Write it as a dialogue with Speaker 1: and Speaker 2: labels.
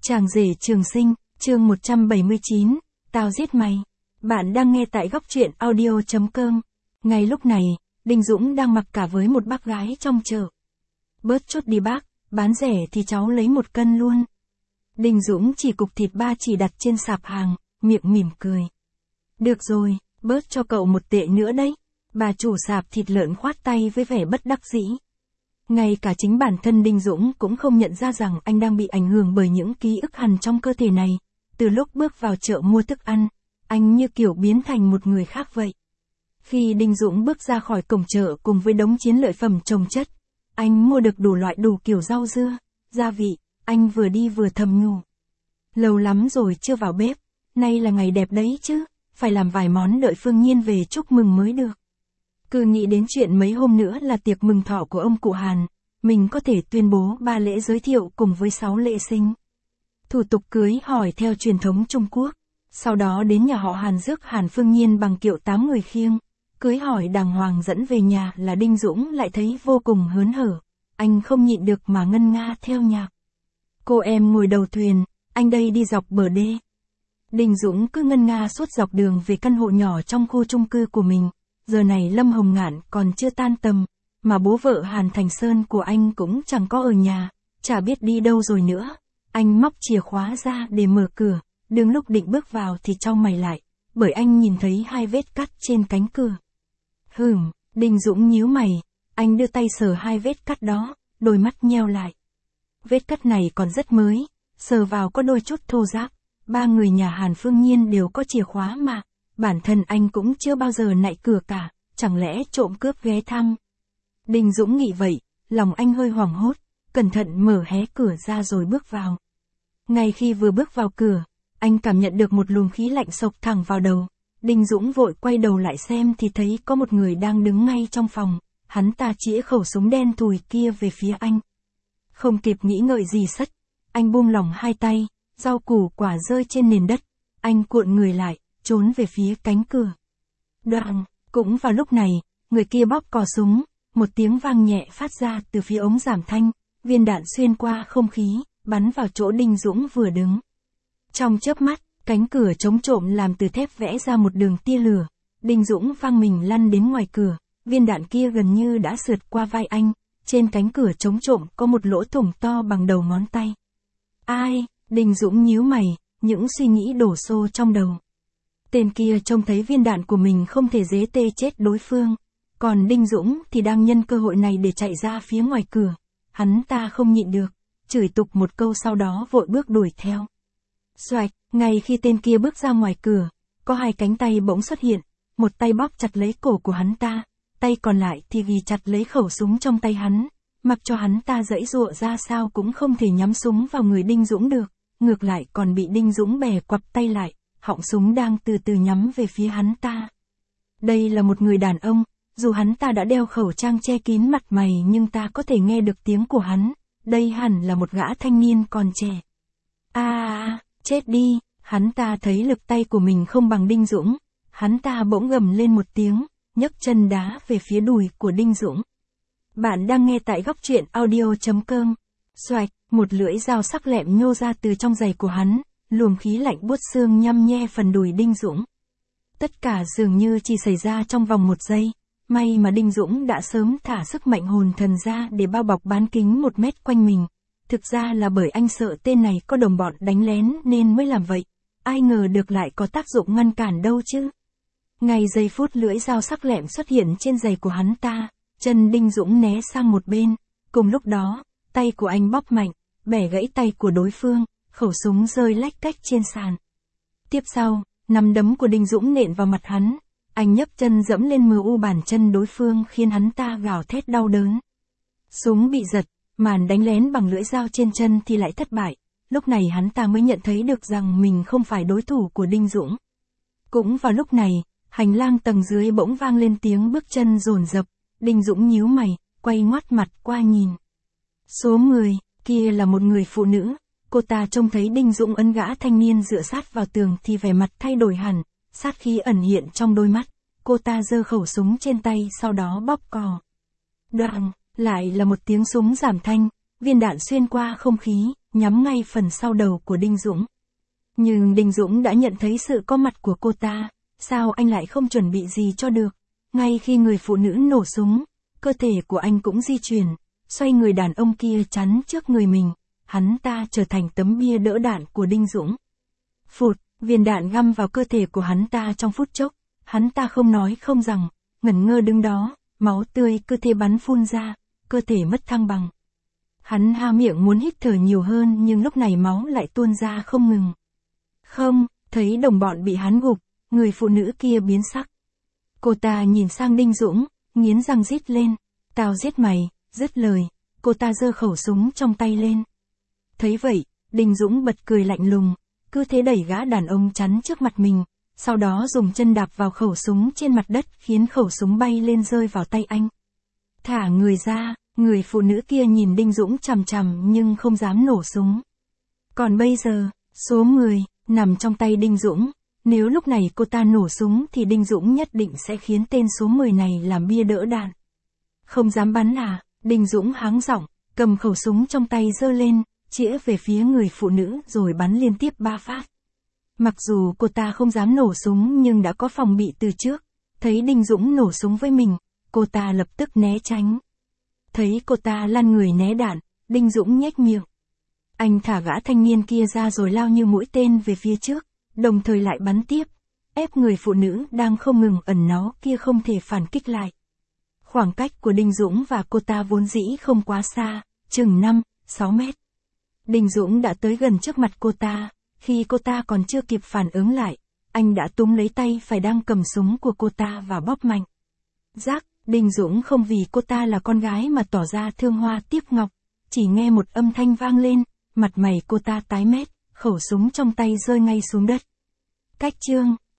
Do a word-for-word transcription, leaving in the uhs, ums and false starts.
Speaker 1: Chàng rể trường sinh, chương một trăm bảy mươi chín, tao giết mày. Bạn đang nghe tại góc truyện audio chấm com. Ngay lúc này, Đinh Dũng đang mặc cả với một bác gái trong chợ. Bớt chút đi bác, bán rẻ thì cháu lấy một cân luôn. Đinh Dũng chỉ cục thịt ba chỉ đặt trên sạp hàng, miệng mỉm cười. Được rồi, bớt cho cậu một tệ nữa đấy. Bà chủ sạp thịt lợn khoát tay với vẻ bất đắc dĩ. Ngay cả chính bản thân Đinh Dũng cũng không nhận ra rằng anh đang bị ảnh hưởng bởi những ký ức hằn trong cơ thể này. Từ lúc bước vào chợ mua thức ăn, anh như kiểu biến thành một người khác vậy. Khi Đinh Dũng bước ra khỏi cổng chợ cùng với đống chiến lợi phẩm chồng chất, anh mua được đủ loại đủ kiểu rau dưa, gia vị, anh vừa đi vừa thầm nhủ. Lâu lắm rồi chưa vào bếp, nay là ngày đẹp đấy chứ, phải làm vài món đợi Phương Nhiên về chúc mừng mới được. Cứ nghĩ đến chuyện mấy hôm nữa là tiệc mừng thọ của ông cụ Hàn, mình có thể tuyên bố ba lễ giới thiệu cùng với sáu lễ sinh. Thủ tục cưới hỏi theo truyền thống Trung Quốc, sau đó đến nhà họ Hàn rước Hàn Phương Nhiên bằng kiệu tám người khiêng, cưới hỏi đàng hoàng dẫn về nhà là Đinh Dũng lại thấy vô cùng hớn hở, anh không nhịn được mà ngân nga theo nhạc. Cô em ngồi đầu thuyền, anh đây đi dọc bờ đê. Đinh Dũng cứ ngân nga suốt dọc đường về căn hộ nhỏ trong khu chung cư của mình. Giờ này Lâm Hồng Ngạn còn chưa tan tầm, mà bố vợ Hàn Thành Sơn của anh cũng chẳng có ở nhà, chả biết đi đâu rồi nữa. Anh móc chìa khóa ra để mở cửa, đương lúc định bước vào thì chau mày lại, bởi anh nhìn thấy hai vết cắt trên cánh cửa. Hừm, Đinh Dũng nhíu mày, anh đưa tay sờ hai vết cắt đó, đôi mắt nheo lại. Vết cắt này còn rất mới, sờ vào có đôi chút thô ráp, ba người nhà Hàn Phương Nhiên đều có chìa khóa mà. Bản thân anh cũng chưa bao giờ nạy cửa cả, chẳng lẽ trộm cướp ghé thăm. Đinh Dũng nghĩ vậy, lòng anh hơi hoảng hốt, cẩn thận mở hé cửa ra rồi bước vào. Ngay khi vừa bước vào cửa, anh cảm nhận được một luồng khí lạnh xộc thẳng vào đầu. Đinh Dũng vội quay đầu lại xem thì thấy có một người đang đứng ngay trong phòng, hắn ta chĩa khẩu súng đen thùi kia về phía anh. Không kịp nghĩ ngợi gì sất, anh buông lỏng hai tay, rau củ quả rơi trên nền đất, anh cuộn người lại, trốn về phía cánh cửa. Đoạn, cũng vào lúc này, người kia bóp cò súng, một tiếng vang nhẹ phát ra từ phía ống giảm thanh, viên đạn xuyên qua không khí, bắn vào chỗ Đinh Dũng vừa đứng. Trong chớp mắt, cánh cửa chống trộm làm từ thép vẽ ra một đường tia lửa, Đinh Dũng văng mình lăn đến ngoài cửa, viên đạn kia gần như đã sượt qua vai anh, trên cánh cửa chống trộm có một lỗ thủng to bằng đầu ngón tay. Ai? Đinh Dũng nhíu mày, những suy nghĩ đổ xô trong đầu. Tên kia trông thấy viên đạn của mình không thể dế tê chết đối phương, còn Đinh Dũng thì đang nhân cơ hội này để chạy ra phía ngoài cửa. Hắn ta không nhịn được, chửi tục một câu sau đó vội bước đuổi theo. Xoạch, ngay khi tên kia bước ra ngoài cửa, có hai cánh tay bỗng xuất hiện, một tay bóp chặt lấy cổ của hắn ta, tay còn lại thì ghi chặt lấy khẩu súng trong tay hắn, mặc cho hắn ta giãy giụa ra sao cũng không thể nhắm súng vào người Đinh Dũng được, ngược lại còn bị Đinh Dũng bè quặp tay lại. Họng súng đang từ từ nhắm về phía hắn ta. Đây là một người đàn ông, dù hắn ta đã đeo khẩu trang che kín mặt mày nhưng ta có thể nghe được tiếng của hắn, đây hẳn là một gã thanh niên còn trẻ. A à, chết đi, hắn ta thấy lực tay của mình không bằng Đinh Dũng, hắn ta bỗng gầm lên một tiếng, nhấc chân đá về phía đùi của Đinh Dũng. Bạn đang nghe tại góc truyện audio chấm com. Xoạch, một lưỡi dao sắc lẹm nhô ra từ trong giày của hắn. Luồng khí lạnh buốt xương nhăm nhe phần đùi Đinh Dũng. Tất cả dường như chỉ xảy ra trong vòng một giây, may mà Đinh Dũng đã sớm thả sức mạnh hồn thần ra để bao bọc bán kính một mét quanh mình. Thực ra là bởi anh sợ tên này có đồng bọn đánh lén nên mới làm vậy, ai ngờ được lại có tác dụng ngăn cản đâu chứ. Ngay giây phút lưỡi dao sắc lẹm xuất hiện trên giày của hắn ta, chân Đinh Dũng né sang một bên, cùng lúc đó, tay của anh bóp mạnh, bẻ gãy tay của đối phương. Khẩu súng rơi lách cách trên sàn. Tiếp sau, nắm đấm của Đinh Dũng nện vào mặt hắn, anh nhấc chân dẫm lên mờ u bàn chân đối phương khiến hắn ta gào thét đau đớn. Súng bị giật, màn đánh lén bằng lưỡi dao trên chân thì lại thất bại, lúc này hắn ta mới nhận thấy được rằng mình không phải đối thủ của Đinh Dũng. Cũng vào lúc này, hành lang tầng dưới bỗng vang lên tiếng bước chân dồn dập, Đinh Dũng nhíu mày, quay ngoắt mặt qua nhìn. Số mười, kia là một người phụ nữ. Cô ta trông thấy Đinh Dũng ấn gã thanh niên dựa sát vào tường thì vẻ mặt thay đổi hẳn, sát khí ẩn hiện trong đôi mắt, cô ta giơ khẩu súng trên tay sau đó bóp cò. Đoạn, lại là một tiếng súng giảm thanh, viên đạn xuyên qua không khí, nhắm ngay phần sau đầu của Đinh Dũng. Nhưng Đinh Dũng đã nhận thấy sự có mặt của cô ta, sao anh lại không chuẩn bị gì cho được? Ngay khi người phụ nữ nổ súng, cơ thể của anh cũng di chuyển, xoay người đàn ông kia chắn trước người mình, hắn ta trở thành tấm bia đỡ đạn của Đinh Dũng. Phụt, viên đạn găm vào cơ thể của hắn ta trong phút chốc, hắn ta không nói không rằng, ngẩn ngơ đứng đó, máu tươi cứ thế bắn phun ra, cơ thể mất thăng bằng. Hắn há miệng muốn hít thở nhiều hơn nhưng lúc này máu lại tuôn ra không ngừng. Không, thấy đồng bọn bị hắn gục, người phụ nữ kia biến sắc. Cô ta nhìn sang Đinh Dũng, nghiến răng rít lên, tao giết mày, dứt lời, cô ta giơ khẩu súng trong tay lên. Thấy vậy, Đinh Dũng bật cười lạnh lùng, cứ thế đẩy gã đàn ông chắn trước mặt mình, sau đó dùng chân đạp vào khẩu súng trên mặt đất khiến khẩu súng bay lên rơi vào tay anh. Thả người ra, người phụ nữ kia nhìn Đinh Dũng chằm chằm nhưng không dám nổ súng. Còn bây giờ, số mười, nằm trong tay Đinh Dũng, nếu lúc này cô ta nổ súng thì Đinh Dũng nhất định sẽ khiến tên số mười này làm bia đỡ đạn. Không dám bắn à, Đinh Dũng háng giọng, cầm khẩu súng trong tay giơ lên, chĩa về phía người phụ nữ rồi bắn liên tiếp ba phát. Mặc dù cô ta không dám nổ súng nhưng đã có phòng bị từ trước, thấy Đinh Dũng nổ súng với mình, cô ta lập tức né tránh. Thấy cô ta lăn người né đạn, Đinh Dũng nhếch miệng. Anh thả gã thanh niên kia ra rồi lao như mũi tên về phía trước, đồng thời lại bắn tiếp, ép người phụ nữ đang không ngừng ẩn náu kia không thể phản kích lại. Khoảng cách của Đinh Dũng và cô ta vốn dĩ không quá xa, chừng năm, sáu mét. Đinh Dũng đã tới gần trước mặt cô ta, khi cô ta còn chưa kịp phản ứng lại, anh đã túm lấy tay phải đang cầm súng của cô ta và bóp mạnh. Rắc, Đinh Dũng không vì cô ta là con gái mà tỏ ra thương hoa tiếc ngọc, chỉ nghe một âm thanh vang lên, mặt mày cô ta tái mét, khẩu súng trong tay rơi ngay xuống đất. Cách chương